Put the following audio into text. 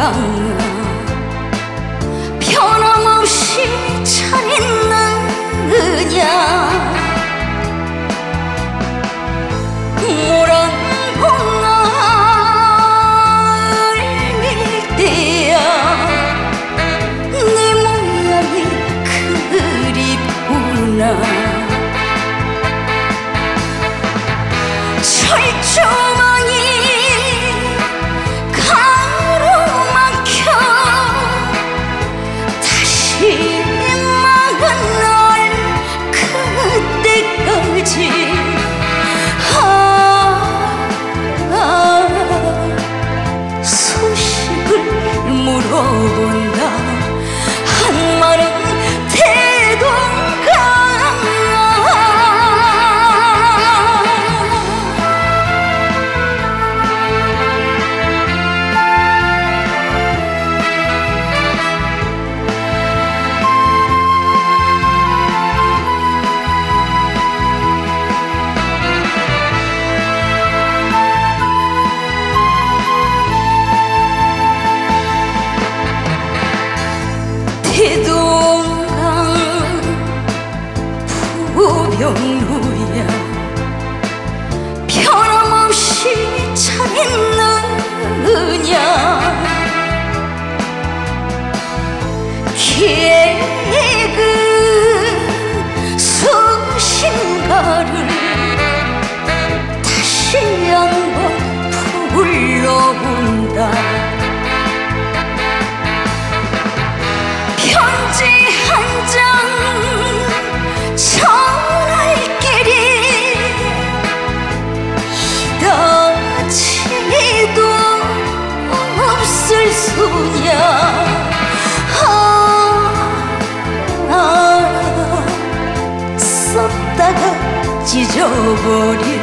건강아 변함없이 잘 있느냐 모란봉을 밀 때야 네 모양이 그립구나 철조망이 가로막혀 다시 막은 날 그때까지 소식을 물어본다 한마른 태동강아 태동강 부병루야 변함없이 잘 있느냐 개그 수신가를 다시 한번 불러본다 편지 한 장 전할 길이 이다지도 없을 수냐 썼다가 찢어버린